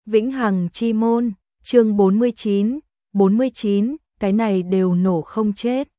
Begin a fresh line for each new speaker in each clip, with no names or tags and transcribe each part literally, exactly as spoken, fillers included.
Vĩnh Hằng Chi Môn, chương bốn mươi chín, bốn mươi chín, cái này đều nổ không chết.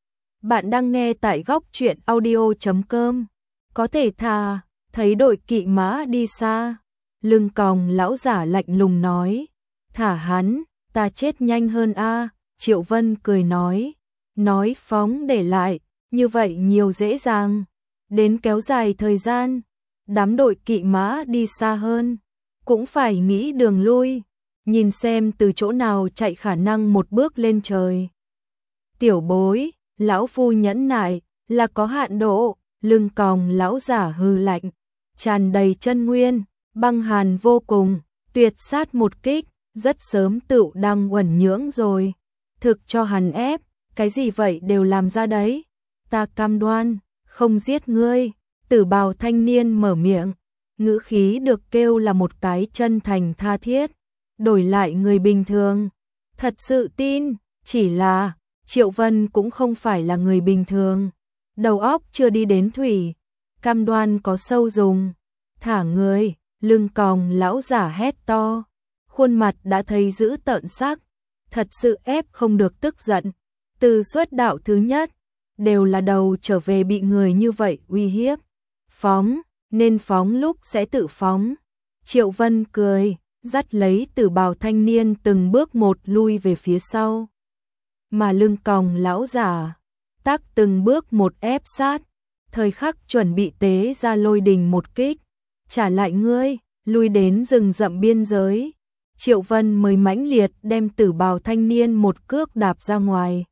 Bạn đang nghe tại góc truyện audio chấm com. Có thể thà, thấy đội kỵ mã đi xa. Lưng còng lão giả lạnh lùng nói. Thả hắn, ta chết nhanh hơn a. Triệu Vân cười nói. Nói phóng để lại, như vậy nhiều dễ dàng. Đến kéo dài thời gian, đám đội kỵ mã đi xa hơn. Cũng phải nghĩ đường lui, nhìn xem từ chỗ nào chạy khả năng một bước lên trời. Tiểu bối, lão phu nhẫn nại, là có hạn độ. Lưng còng lão giả hư lạnh, tràn đầy chân nguyên, băng hàn vô cùng, tuyệt sát một kích, rất sớm tựu đang uẩn nhưỡng rồi. Thực cho hắn ép, cái gì vậy đều làm ra đấy. Ta cam đoan, không giết ngươi. Tử bào thanh niên mở miệng, ngữ khí được kêu là một cái chân thành tha thiết. Đổi lại người bình thường, thật sự tin, chỉ là Triệu Vân cũng không phải là người bình thường. Đầu óc chưa đi đến thủy, cam đoan có sâu dùng. Thả người, lưng còng lão giả hét to, khuôn mặt đã thấy dữ tợn sắc, thật sự ép không được tức giận. Từ xuất đạo thứ nhất, đều là đầu trở về bị người như vậy uy hiếp. Phóng, nên phóng lúc sẽ tự phóng. Triệu Vân cười, dắt lấy Tử bào thanh niên từng bước một lui về phía sau. Mà lưng còng lão giả tác từng bước một ép sát, thời khắc chuẩn bị tế ra lôi đình một kích, trả lại ngươi, lui đến rừng rậm biên giới. Triệu Vân mới mãnh liệt đem Tử bào thanh niên một cước đạp ra ngoài.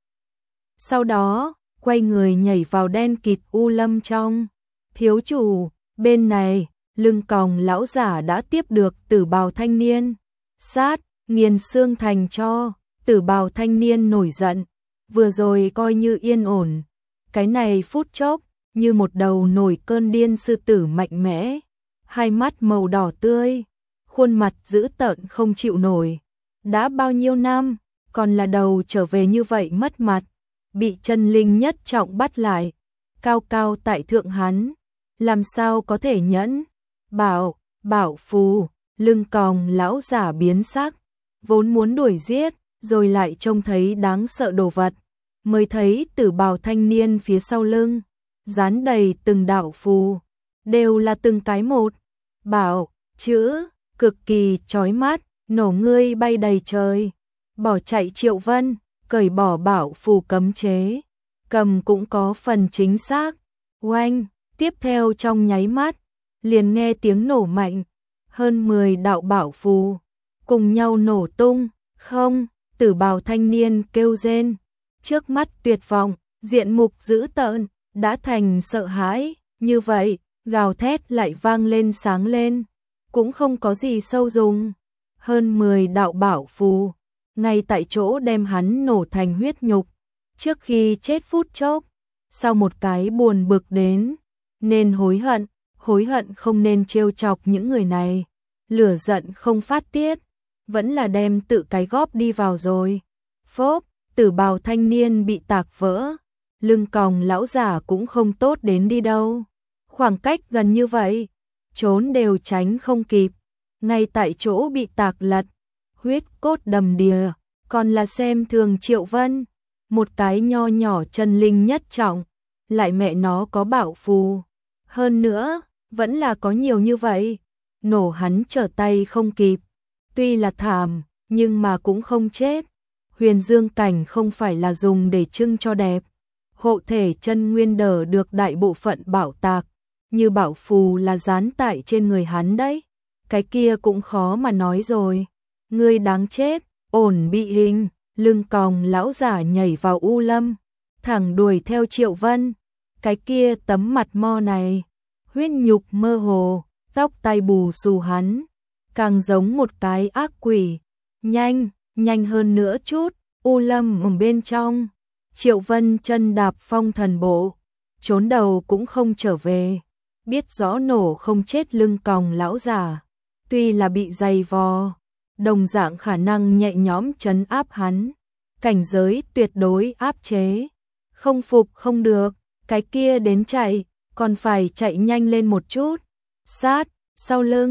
Sau đó, quay người nhảy vào đen kịt u lâm trong. Thiếu chủ, bên này, lưng còng lão giả đã tiếp được Tử bào thanh niên. Sát, nghiền xương thành cho. Tử bào thanh niên nổi giận, vừa rồi coi như yên ổn, cái này phút chốc, như một đầu nổi cơn điên sư tử mạnh mẽ, hai mắt màu đỏ tươi, khuôn mặt dữ tợn không chịu nổi. Đã bao nhiêu năm, còn là đầu trở về như vậy mất mặt, bị chân linh nhất trọng bắt lại, cao cao tại thượng hắn, làm sao có thể nhẫn. Bảo, bảo phù, lưng còng lão giả biến sắc, vốn muốn đuổi giết, rồi lại trông thấy đáng sợ đồ vật, mới thấy Tử bào thanh niên phía sau lưng, dán đầy từng đạo phù, đều là từng cái một. Bảo, chữ, cực kỳ chói mắt, nổ ngươi bay đầy trời. Bỏ chạy Triệu Vân, cởi bỏ bảo phù cấm chế, cầm cũng có phần chính xác. Oanh, tiếp theo trong nháy mắt, liền nghe tiếng nổ mạnh, hơn mười đạo bảo phù cùng nhau nổ tung. Không, Tử bào thanh niên kêu rên, trước mắt tuyệt vọng, diện mục dữ tợn, đã thành sợ hãi. Như vậy, gào thét lại vang lên sáng lên, cũng không có gì sâu dùng. Hơn mười đạo bảo phù, ngay tại chỗ đem hắn nổ thành huyết nhục. Trước khi chết phút chốc, sau một cái buồn bực đến, nên hối hận, hối hận không nên trêu chọc những người này. Lửa giận không phát tiết, vẫn là đem tự cái góp đi vào rồi. Phốp, Tử bào thanh niên bị tạc vỡ, lưng còng lão giả cũng không tốt đến đi đâu. Khoảng cách gần như vậy, trốn đều tránh không kịp, ngay tại chỗ bị tạc lật, huyết cốt đầm đìa, còn là xem thường Triệu Vân. Một cái nho nhỏ chân linh nhất trọng, lại mẹ nó có bảo phù. Hơn nữa, vẫn là có nhiều như vậy, nổ hắn trở tay không kịp. Tuy là thảm, nhưng mà cũng không chết. Huyền dương cảnh không phải là dùng để trưng cho đẹp. Hộ thể chân nguyên đỡ được đại bộ phận bảo tạc, như bảo phù là dán tại trên người hắn đấy. Cái kia cũng khó mà nói rồi. Ngươi đáng chết, ổn bị hình. Lưng còng lão giả nhảy vào u lâm, thẳng đuổi theo Triệu Vân. Cái kia tấm mặt mo này, huyết nhục mơ hồ, tóc tai bù xù hắn, càng giống một cái ác quỷ. Nhanh, nhanh hơn nữa chút. U lâm ở bên trong, Triệu Vân chân đạp phong thần bộ, trốn đầu cũng không trở về. Biết rõ nổ không chết lưng còng lão giả, tuy là bị dày vò, đồng dạng khả năng nhẹ nhõm trấn áp hắn, cảnh giới tuyệt đối áp chế. Không phục không được, cái kia đến chạy, còn phải chạy nhanh lên một chút. Sát, sau lưng,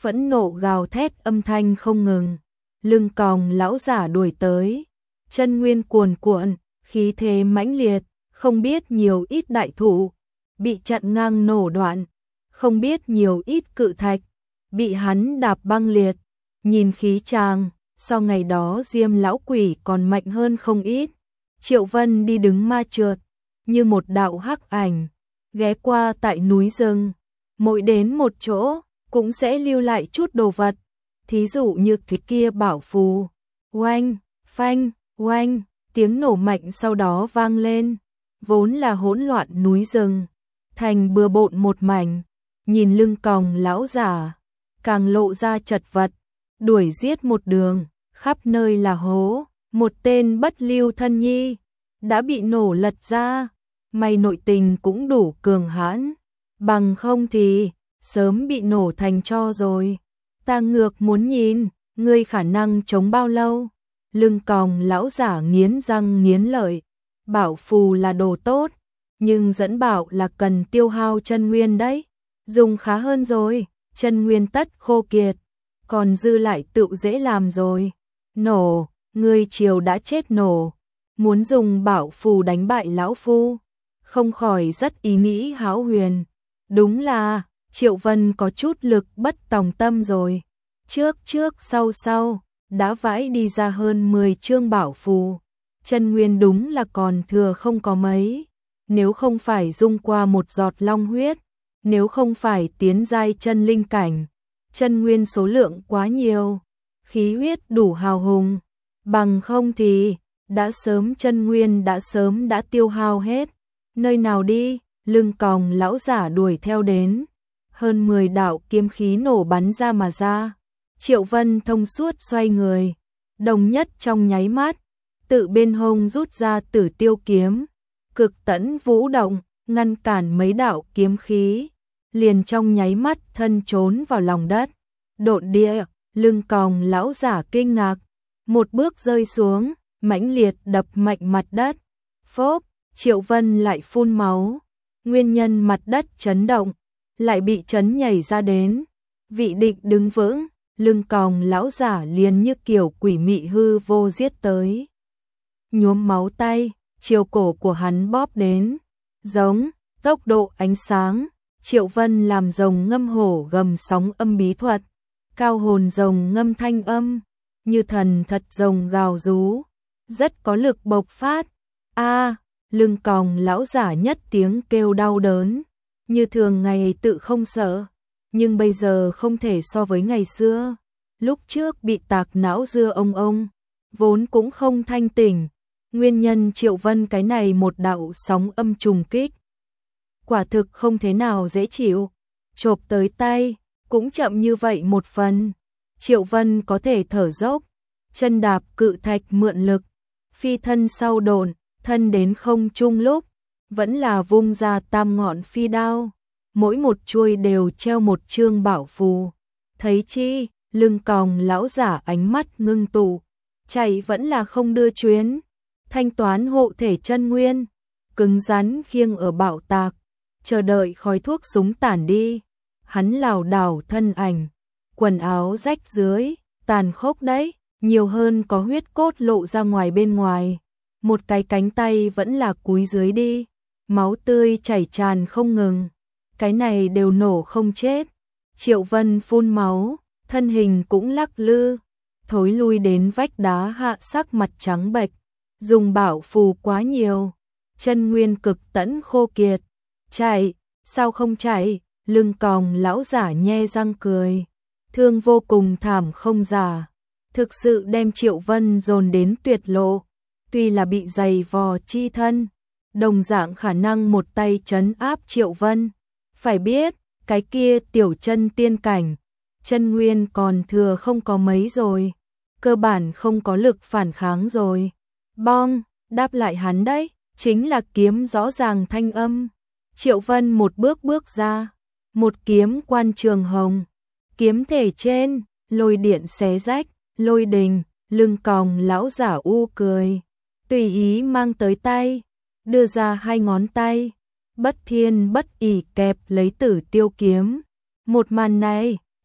phẫn nộ gào thét âm thanh không ngừng. Lưng còng lão giả đuổi tới, chân nguyên cuồn cuộn, khí thế mãnh liệt, không biết nhiều ít đại thụ bị chặn ngang nổ đoạn, không biết nhiều ít cự thạch bị hắn đạp băng liệt. Nhìn khí chàng, sau ngày đó Diêm lão quỷ còn mạnh hơn không ít. Triệu Vân đi đứng ma trượt, như một đạo hắc ảnh, ghé qua tại núi rừng. Mỗi đến một chỗ, cũng sẽ lưu lại chút đồ vật. Thí dụ như cái kia bảo phù. Oanh, phanh, oanh, tiếng nổ mạnh sau đó vang lên. Vốn là hỗn loạn núi rừng, thành bừa bộn một mảnh. Nhìn lưng còng lão giả, càng lộ ra chật vật. Đuổi giết một đường, khắp nơi là hố. Một tên bất lưu thân nhi đã bị nổ lật ra. May nội tình cũng đủ cường hãn, bằng không thì sớm bị nổ thành tro rồi. Ta ngược muốn nhìn, ngươi khả năng chống bao lâu? Lưng còng lão giả nghiến răng nghiến lợi. Bảo phù là đồ tốt, nhưng dẫn bảo là cần tiêu hao chân nguyên đấy. Dùng khá hơn rồi, chân nguyên tất khô kiệt, còn dư lại tự dễ làm rồi. Nổ, ngươi chiều đã chết nổ, muốn dùng bảo phù đánh bại lão phu, không khỏi rất ý nghĩ hão huyền. Đúng là, Triệu Vân có chút lực bất tòng tâm rồi. Trước trước sau sau, đã vãi đi ra hơn mười chương bảo phù. Chân nguyên đúng là còn thừa không có mấy. Nếu không phải dung qua một giọt long huyết, nếu không phải tiến giai chân linh cảnh, chân nguyên số lượng quá nhiều, khí huyết đủ hào hùng, bằng không thì đã sớm chân nguyên đã sớm đã tiêu hao hết. Nơi nào đi? Lưng còng lão giả đuổi theo đến. Hơn mười đạo kiếm khí nổ bắn ra mà ra. Triệu Vân thông suốt xoay người, đồng nhất trong nháy mắt, tự bên hông rút ra Tử Tiêu kiếm, cực tẫn vũ động, ngăn cản mấy đạo kiếm khí, liền trong nháy mắt thân trốn vào lòng đất. Độn địa, lưng còng lão giả kinh ngạc, một bước rơi xuống, mãnh liệt đập mạnh mặt đất. Phốp, Triệu Vân lại phun máu, nguyên nhân mặt đất chấn động, lại bị chấn nhảy ra đến. Vị định đứng vững, lưng còng lão giả liền như kiểu quỷ mị hư vô giết tới. Nhuốm máu tay, chiều cổ của hắn bóp đến, giống, tốc độ ánh sáng. Triệu Vân làm rồng ngâm hổ gầm sóng âm bí thuật, cao hồn rồng ngâm thanh âm, như thần thật rồng gào rú, rất có lực bộc phát. A, lưng còng lão giả nhất tiếng kêu đau đớn, như thường ngày tự không sợ, nhưng bây giờ không thể so với ngày xưa. Lúc trước bị tạc não dưa ông ông, vốn cũng không thanh tỉnh, nguyên nhân Triệu Vân cái này một đạo sóng âm trùng kích. Quả thực không thế nào dễ chịu, chộp tới tay, cũng chậm như vậy một phần. Triệu Vân có thể thở dốc, chân đạp cự thạch mượn lực, phi thân sau độn, thân đến không trung lúc, vẫn là vung ra tam ngọn phi đao, mỗi một chuôi đều treo một chương bảo phù. Thấy chi, lưng còng lão giả ánh mắt ngưng tụ, chạy vẫn là không đưa chuyến, thanh toán hộ thể chân nguyên, cứng rắn khiêng ở bảo tạc, chờ đợi khói thuốc súng tản đi. Hắn lảo đảo thân ảnh, quần áo rách dưới, tàn khốc đấy, nhiều hơn có huyết cốt lộ ra ngoài bên ngoài. Một cái cánh tay vẫn là cúi dưới đi, máu tươi chảy tràn không ngừng. Cái này đều nổ không chết. Triệu Vân phun máu, thân hình cũng lắc lư, thối lui đến vách đá hạ, sắc mặt trắng bệch, dùng bảo phù quá nhiều, chân nguyên cực tẫn khô kiệt. Chạy, sao không chạy? Lưng còng lão giả nhe răng cười, thương vô cùng thảm không giả, thực sự đem Triệu Vân dồn đến tuyệt lộ. Tuy là bị dày vò chi thân, đồng dạng khả năng một tay trấn áp Triệu Vân. Phải biết, cái kia tiểu chân tiên cảnh, chân nguyên còn thừa không có mấy rồi, cơ bản không có lực phản kháng rồi. Bong, đáp lại hắn đấy, chính là kiếm rõ ràng thanh âm. Triệu Vân một bước bước ra, một kiếm quan trường hồng, kiếm thể trên, lôi điện xé rách, lôi đình. Lưng còng lão giả u cười, tùy ý mang tới tay, đưa ra hai ngón tay, bất thiên bất ỷ kẹp lấy Tử Tiêu kiếm. Một màn này,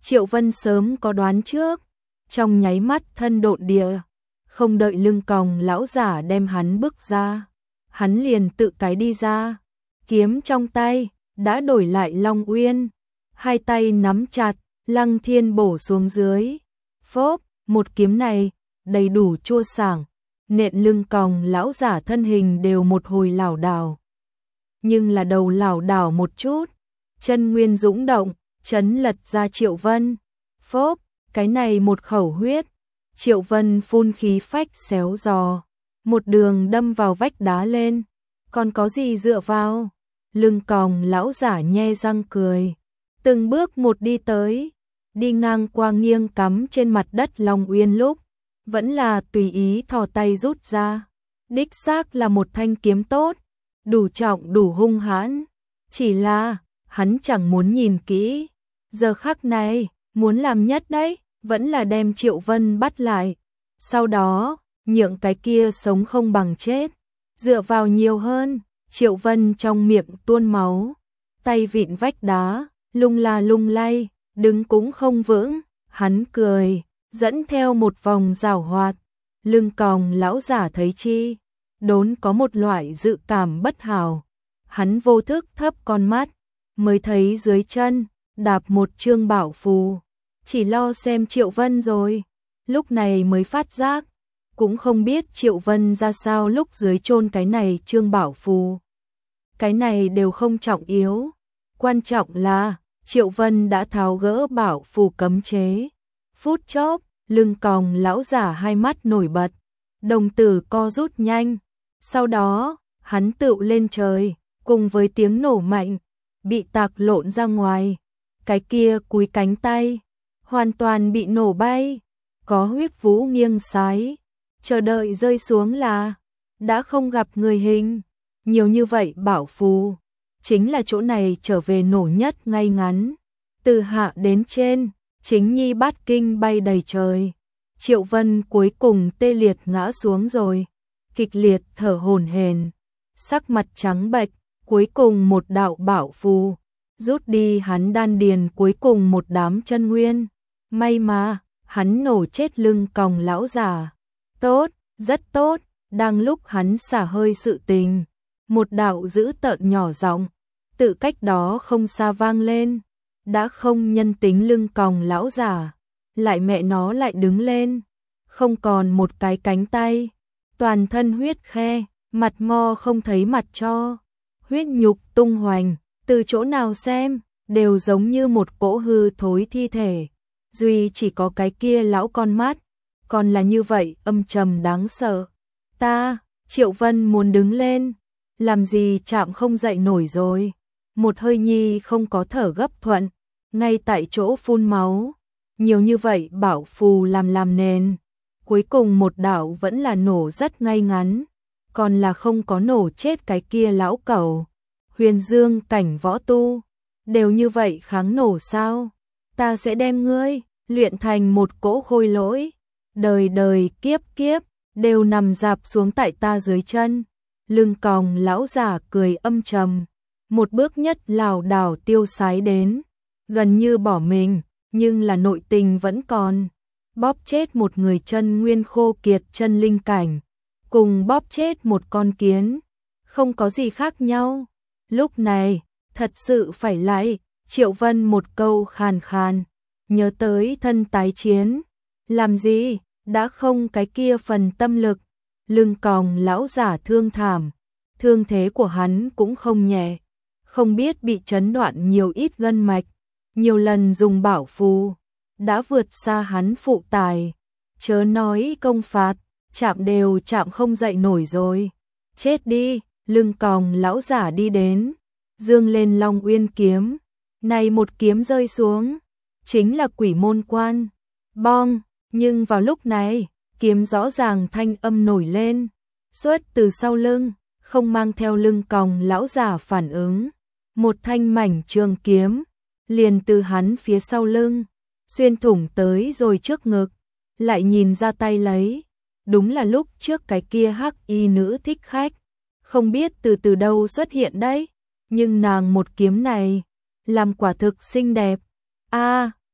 Triệu Vân sớm có đoán trước, trong nháy mắt thân độn địa, không đợi Lưng Còng lão giả đem hắn bước ra, hắn liền tự cái đi ra, kiếm trong tay đã đổi lại Long Uyên, hai tay nắm chặt, Lăng Thiên bổ xuống dưới. Phốp, một kiếm này đầy đủ chua sảng, nện Lưng Còng lão giả thân hình đều một hồi lảo đảo. Nhưng là đầu lảo đảo một chút, chân nguyên dũng động, chấn lật ra Triệu Vân. Phốp, cái này một khẩu huyết, Triệu Vân phun khí phách xéo giò, một đường đâm vào vách đá lên. Còn có gì dựa vào? Lưng Còng lão giả nhe răng cười, từng bước một đi tới, đi ngang qua nghiêng cắm trên mặt đất Long Uyên lúc, vẫn là tùy ý thò tay rút ra. Đích xác là một thanh kiếm tốt, đủ trọng đủ hung hãn, chỉ là hắn chẳng muốn nhìn kỹ. Giờ khắc này, muốn làm nhất đấy, vẫn là đem Triệu Vân bắt lại. Sau đó, nhượng cái kia sống không bằng chết. Dựa vào nhiều hơn, Triệu Vân trong miệng tuôn máu, tay vịn vách đá, lung la lung lay, đứng cũng không vững. Hắn cười, dẫn theo một vòng giảo hoạt. Lưng Còng lão giả thấy chi, đốn có một loại dự cảm bất hảo. Hắn vô thức thấp con mắt, mới thấy dưới chân đạp một chương bảo phù, chỉ lo xem Triệu Vân rồi, lúc này mới phát giác, cũng không biết Triệu Vân ra sao lúc dưới chôn cái này chương bảo phù. Cái này đều không trọng yếu, quan trọng là Triệu Vân đã tháo gỡ bảo phù cấm chế. Phút chốc, Lưng Còng lão giả hai mắt nổi bật, đồng tử co rút nhanh, sau đó hắn tựu lên trời, cùng với tiếng nổ mạnh, bị tạc lộn ra ngoài. Cái kia cúi cánh tay, hoàn toàn bị nổ bay, có huyết vũ nghiêng sái, chờ đợi rơi xuống là, đã không gặp người hình. Nhiều như vậy bảo phù, chính là chỗ này trở về nổ nhất ngay ngắn. Từ hạ đến trên, chính nhi bát kinh bay đầy trời. Triệu Vân cuối cùng tê liệt ngã xuống rồi, kịch liệt thở hổn hển, sắc mặt trắng bệch, cuối cùng một đạo bảo phù rút đi hắn đan điền cuối cùng một đám chân nguyên. May mà, hắn nổ chết Lưng Còng lão giả. Tốt, rất tốt, đang lúc hắn xả hơi sự tình, một đạo dữ tợn nhỏ giọng tự cách đó không xa vang lên. Đã không nhân tính Lưng Còng lão giả, lại mẹ nó lại đứng lên, không còn một cái cánh tay, toàn thân huyết khe, mặt mo không thấy mặt cho, huyết nhục tung hoành, từ chỗ nào xem, đều giống như một cỗ hư thối thi thể. Duy chỉ có cái kia lão con mắt, còn là như vậy âm trầm đáng sợ. Ta, Triệu Vân muốn đứng lên, làm gì chạm không dậy nổi rồi. Một hơi nhi không có thở gấp thuận, ngay tại chỗ phun máu. Nhiều như vậy bảo phù làm làm nền, cuối cùng một đạo vẫn là nổ rất ngay ngắn, còn là không có nổ chết cái kia lão cẩu. Huyền dương cảnh võ tu, đều như vậy kháng nổ sao? Ta sẽ đem ngươi luyện thành một cỗ khôi lỗi, đời đời kiếp kiếp đều nằm rạp xuống tại ta dưới chân. Lưng Còng lão giả cười âm trầm, một bước nhất lảo đảo tiêu sái đến, gần như bỏ mình, nhưng là nội tình vẫn còn. Bóp chết một người chân nguyên khô kiệt chân linh cảnh, cùng bóp chết một con kiến, không có gì khác nhau. Lúc này, thật sự phải lại, Triệu Vân một câu khàn khàn, nhớ tới thân tái chiến. Làm gì, đã không cái kia phần tâm lực. Lưng Còng lão giả thương thảm, thương thế của hắn cũng không nhẹ, không biết bị chấn đoạn nhiều ít gân mạch, nhiều lần dùng bảo phù, đã vượt xa hắn phụ tải. Chớ nói công phạt, chạm đều chạm không dậy nổi rồi. Chết đi, Lưng Còng lão giả đi đến, dương lên Long Uyên kiếm, này một kiếm rơi xuống, chính là Quỷ Môn Quan. Bong, nhưng vào lúc này, kiếm rõ ràng thanh âm nổi lên, xuất từ sau lưng, không mang theo Lưng Còng lão giả phản ứng. Một thanh mảnh trường kiếm, liền từ hắn phía sau lưng, xuyên thủng tới rồi trước ngực, lại nhìn ra tay lấy. Đúng là lúc trước cái kia hắc y nữ thích khách, không biết từ từ đâu xuất hiện đấy, nhưng nàng một kiếm này, làm quả thực xinh đẹp. A,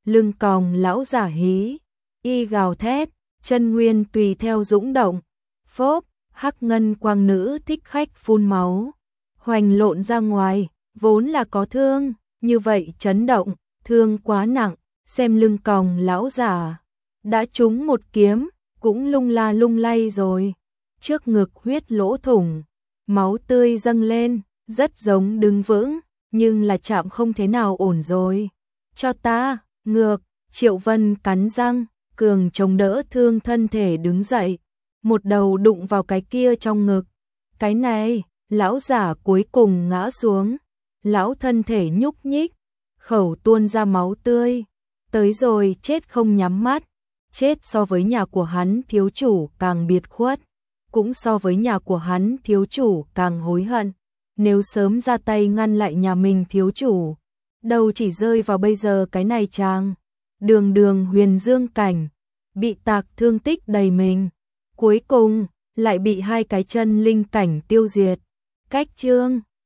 lưng còng lão giả hí, y gào thét, chân nguyên tùy theo dũng động. Phốp, hắc ngân quang nữ thích khách phun máu, hoành lộn ra ngoài, vốn là có thương, như vậy chấn động, thương quá nặng, xem lưng còng lão giả đã trúng một kiếm, cũng lung la lung lay rồi. Trước ngực huyết lỗ thủng, máu tươi dâng lên, rất giống đứng vững, nhưng là chạm không thế nào ổn rồi. Cho ta, ngược, Triệu Vân cắn răng, cường chống đỡ thương thân thể đứng dậy, một đầu đụng vào cái kia trong ngực. Cái này, lão giả cuối cùng ngã xuống, lão thân thể nhúc nhích, khẩu tuôn ra máu tươi, tới rồi chết không nhắm mắt, chết so với nhà của hắn thiếu chủ càng biệt khuất, cũng so với nhà của hắn thiếu chủ càng hối hận, nếu sớm ra tay ngăn lại nhà mình thiếu chủ, đâu chỉ rơi vào bây giờ cái này chàng. Đường đường huyền dương cảnh, bị tạc thương tích đầy mình, cuối cùng lại bị hai cái chân linh cảnh tiêu diệt. Cách chương